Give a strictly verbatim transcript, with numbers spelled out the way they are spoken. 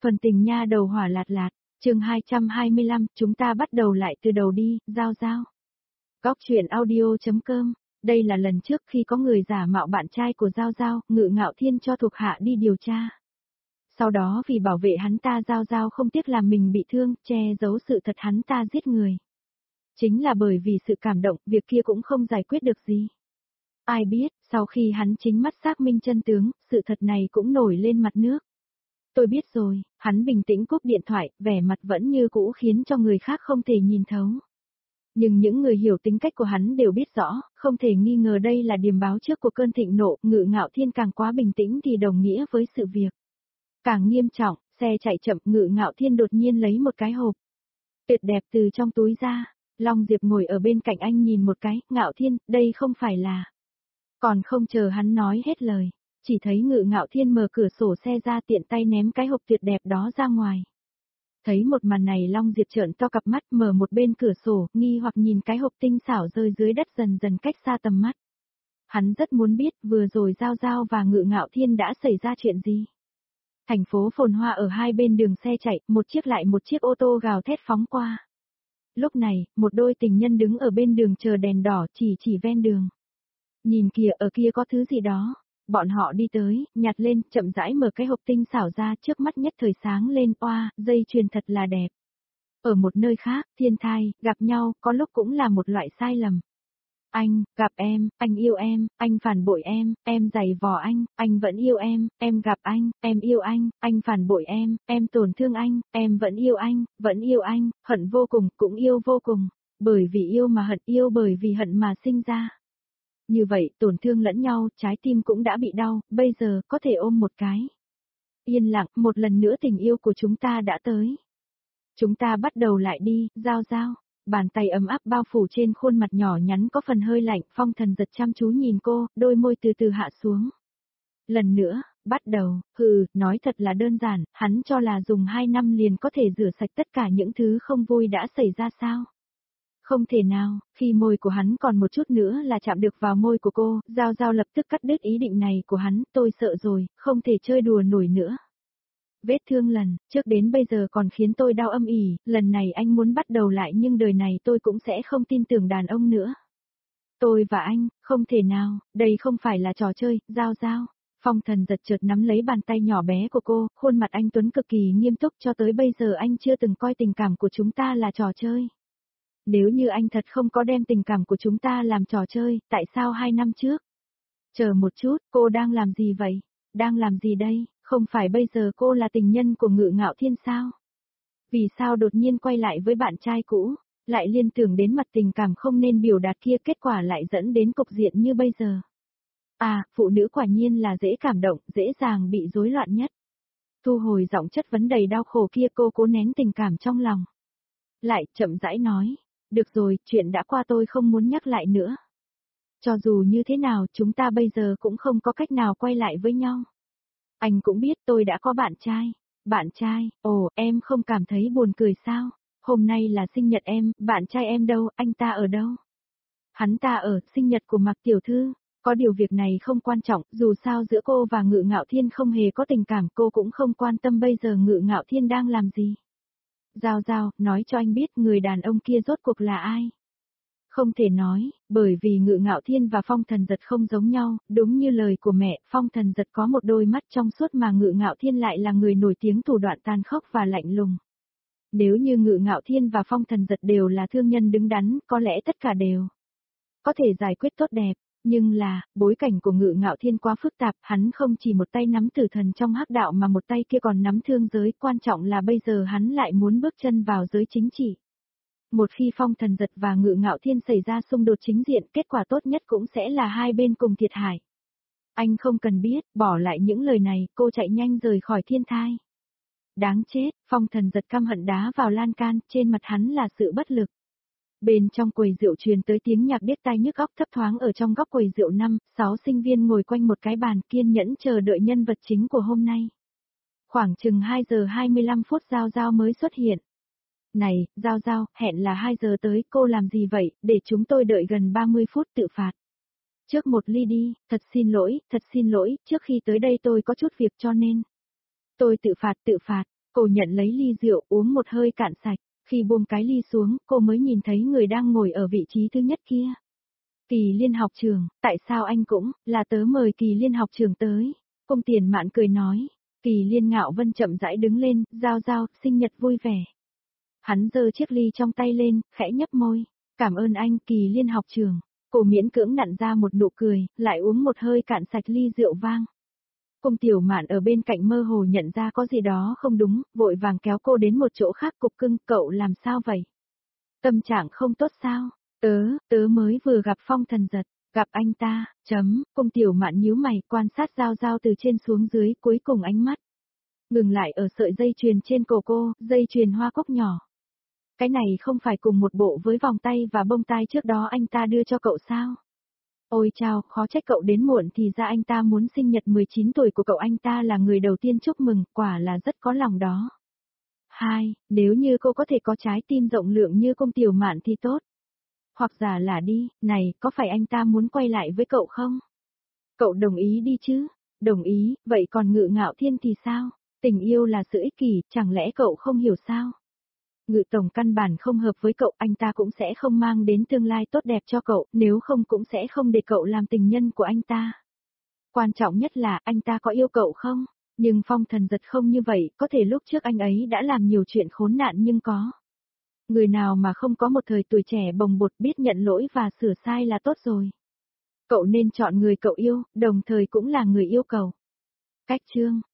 Phần tình nha đầu hỏa lạt lạt, chương hai trăm hai mươi lăm, chúng ta bắt đầu lại từ đầu đi, Giao Giao. Góc truyện audio chấm com, đây là lần trước khi có người giả mạo bạn trai của Giao Giao, Ngự Ngạo Thiên cho thuộc hạ đi điều tra. Sau đó vì bảo vệ hắn ta Giao Giao không tiếc làm mình bị thương, che giấu sự thật hắn ta giết người. Chính là bởi vì sự cảm động, việc kia cũng không giải quyết được gì. Ai biết, sau khi hắn chính mắt xác minh chân tướng, sự thật này cũng nổi lên mặt nước. Tôi biết rồi, hắn bình tĩnh cúp điện thoại, vẻ mặt vẫn như cũ khiến cho người khác không thể nhìn thấu. Nhưng những người hiểu tính cách của hắn đều biết rõ, không thể nghi ngờ đây là điềm báo trước của cơn thịnh nộ, Ngự Ngạo Thiên càng quá bình tĩnh thì đồng nghĩa với sự việc. Càng nghiêm trọng, xe chạy chậm, Ngự Ngạo Thiên đột nhiên lấy một cái hộp tuyệt đẹp từ trong túi ra. Long Diệp ngồi ở bên cạnh anh nhìn một cái, Ngạo Thiên, đây không phải là... Còn không chờ hắn nói hết lời, chỉ thấy Ngự Ngạo Thiên mở cửa sổ xe ra tiện tay ném cái hộp tuyệt đẹp đó ra ngoài. Thấy một màn này Long Diệp trợn to cặp mắt mở một bên cửa sổ, nghi hoặc nhìn cái hộp tinh xảo rơi dưới đất dần dần cách xa tầm mắt. Hắn rất muốn biết vừa rồi Giao Giao và Ngự Ngạo Thiên đã xảy ra chuyện gì. Thành phố phồn hoa ở hai bên đường xe chạy, một chiếc lại một chiếc ô tô gào thét phóng qua. Lúc này, một đôi tình nhân đứng ở bên đường chờ đèn đỏ chỉ chỉ ven đường. Nhìn kìa, ở kia có thứ gì đó. Bọn họ đi tới, nhặt lên, chậm rãi mở cái hộp tinh xảo ra, trước mắt nhất thời sáng lên, oa, dây chuyền thật là đẹp. Ở một nơi khác, thiên thai, gặp nhau, có lúc cũng là một loại sai lầm. Anh, gặp em, anh yêu em, anh phản bội em, em giày vò anh, anh vẫn yêu em, em gặp anh, em yêu anh, anh phản bội em, em tổn thương anh, em vẫn yêu anh, vẫn yêu anh, hận vô cùng, cũng yêu vô cùng. Bởi vì yêu mà hận, yêu bởi vì hận mà sinh ra. Như vậy, tổn thương lẫn nhau, trái tim cũng đã bị đau, bây giờ, có thể ôm một cái. Yên lặng, một lần nữa tình yêu của chúng ta đã tới. Chúng ta bắt đầu lại đi, Giao Giao. Bàn tay ấm áp bao phủ trên khuôn mặt nhỏ nhắn có phần hơi lạnh, Phong Thần giật chăm chú nhìn cô, đôi môi từ từ hạ xuống. Lần nữa, bắt đầu, hừ, nói thật là đơn giản, hắn cho là dùng hai năm liền có thể rửa sạch tất cả những thứ không vui đã xảy ra sao. Không thể nào, khi môi của hắn còn một chút nữa là chạm được vào môi của cô, Giao Giao lập tức cắt đứt ý định này của hắn, tôi sợ rồi, không thể chơi đùa nổi nữa. Vết thương lần, trước đến bây giờ còn khiến tôi đau âm ỉ, lần này anh muốn bắt đầu lại nhưng đời này tôi cũng sẽ không tin tưởng đàn ông nữa. Tôi và anh, không thể nào, đây không phải là trò chơi, Giao Giao. Phong Thần giật chợt nắm lấy bàn tay nhỏ bé của cô, khuôn mặt anh Tuấn cực kỳ nghiêm túc, cho tới bây giờ anh chưa từng coi tình cảm của chúng ta là trò chơi. Nếu như anh thật không có đem tình cảm của chúng ta làm trò chơi, tại sao hai năm trước? Chờ một chút, cô đang làm gì vậy? Đang làm gì đây? Không phải bây giờ cô là tình nhân của Ngự Ngạo Thiên sao? Vì sao đột nhiên quay lại với bạn trai cũ, lại liên tưởng đến mặt tình cảm không nên biểu đạt kia, kết quả lại dẫn đến cục diện như bây giờ? À, phụ nữ quả nhiên là dễ cảm động, dễ dàng bị rối loạn nhất. Thu hồi giọng chất vấn đầy đau khổ kia, cô cố nén tình cảm trong lòng. Lại, chậm rãi nói. Được rồi, chuyện đã qua tôi không muốn nhắc lại nữa. Cho dù như thế nào, chúng ta bây giờ cũng không có cách nào quay lại với nhau. Anh cũng biết tôi đã có bạn trai. Bạn trai, ồ, em không cảm thấy buồn cười sao? Hôm nay là sinh nhật em, bạn trai em đâu, anh ta ở đâu? Hắn ta ở, sinh nhật của Mạc Tiểu Thư. Có điều việc này không quan trọng, dù sao giữa cô và Ngự Ngạo Thiên không hề có tình cảm, cô cũng không quan tâm bây giờ Ngự Ngạo Thiên đang làm gì. Giao Giao, nói cho anh biết người đàn ông kia rốt cuộc là ai? Không thể nói, bởi vì Ngự Ngạo Thiên và Phong Thần giật không giống nhau, đúng như lời của mẹ, Phong Thần giật có một đôi mắt trong suốt mà Ngự Ngạo Thiên lại là người nổi tiếng thủ đoạn tàn khốc và lạnh lùng. Nếu như Ngự Ngạo Thiên và Phong Thần giật đều là thương nhân đứng đắn, có lẽ tất cả đều có thể giải quyết tốt đẹp. Nhưng là, bối cảnh của Ngự Ngạo Thiên quá phức tạp, hắn không chỉ một tay nắm tử thần trong hắc đạo mà một tay kia còn nắm thương giới, quan trọng là bây giờ hắn lại muốn bước chân vào giới chính trị. Một khi Phong Thần giật và Ngự Ngạo Thiên xảy ra xung đột chính diện, kết quả tốt nhất cũng sẽ là hai bên cùng thiệt hại. Anh không cần biết, bỏ lại những lời này, cô chạy nhanh rời khỏi thiên thai. Đáng chết, Phong Thần giật căm hận đá vào lan can, trên mặt hắn là sự bất lực. Bên trong quầy rượu truyền tới tiếng nhạc điếc tai nhức óc, thấp thoáng ở trong góc quầy rượu năm, sáu sinh viên ngồi quanh một cái bàn kiên nhẫn chờ đợi nhân vật chính của hôm nay. Khoảng chừng hai giờ hai mươi lăm phút Giao Giao mới xuất hiện. Này, Giao Giao, hẹn là hai giờ tới, cô làm gì vậy, để chúng tôi đợi gần ba mươi phút tự phạt. Trước một ly đi, thật xin lỗi, thật xin lỗi, trước khi tới đây tôi có chút việc cho nên. Tôi tự phạt tự phạt, Cô nhận lấy ly rượu uống một hơi cạn sạch, khi buông cái ly xuống, cô mới nhìn thấy người đang ngồi ở vị trí thứ nhất kia. Kỳ Liên học trưởng, tại sao anh cũng, là tớ mời Kỳ Liên học trưởng tới. Cung Tiền Mạn cười nói, Kỳ Liên Ngạo Vân chậm rãi đứng lên, Giao Giao, sinh nhật vui vẻ. Hắn giơ chiếc ly trong tay lên, khẽ nhấp môi, cảm ơn anh Kỳ Liên học trưởng. Cô miễn cưỡng nặn ra một nụ cười, lại uống một hơi cạn sạch ly rượu vang. Cung Tiểu Mạn ở bên cạnh mơ hồ nhận ra có gì đó không đúng, vội vàng kéo cô đến một chỗ khác. Cục Cưng, cậu làm sao vậy? Tâm trạng không tốt sao? Tớ, tớ mới vừa gặp Phong Thần Giật, gặp anh ta, chấm, Cung Tiểu Mạn nhíu mày quan sát Giao Giao từ trên xuống dưới, cuối cùng ánh mắt ngừng lại ở sợi dây chuyền trên cổ cô, dây chuyền hoa cúc nhỏ. Cái này không phải cùng một bộ với vòng tay và bông tai trước đó anh ta đưa cho cậu sao? Ôi chao, khó trách cậu đến muộn, thì ra anh ta muốn sinh nhật mười chín tuổi của cậu, anh ta là người đầu tiên chúc mừng, quả là rất có lòng đó. Hai, nếu như cô có thể có trái tim rộng lượng như Cung Tiểu Mạn thì tốt. Hoặc giả là đi, này, có phải anh ta muốn quay lại với cậu không? Cậu đồng ý đi chứ? Đồng ý, vậy còn Ngự Ngạo Thiên thì sao? Tình yêu là sự ích kỷ, chẳng lẽ cậu không hiểu sao? Ngự tổng căn bản không hợp với cậu, anh ta cũng sẽ không mang đến tương lai tốt đẹp cho cậu, nếu không cũng sẽ không để cậu làm tình nhân của anh ta. Quan trọng nhất là anh ta có yêu cậu không? Nhưng Phong Thần Giật không như vậy, có thể lúc trước anh ấy đã làm nhiều chuyện khốn nạn nhưng có. Người nào mà không có một thời tuổi trẻ bồng bột biết nhận lỗi và sửa sai là tốt rồi. Cậu nên chọn người cậu yêu, đồng thời cũng là người yêu cậu. Cách chương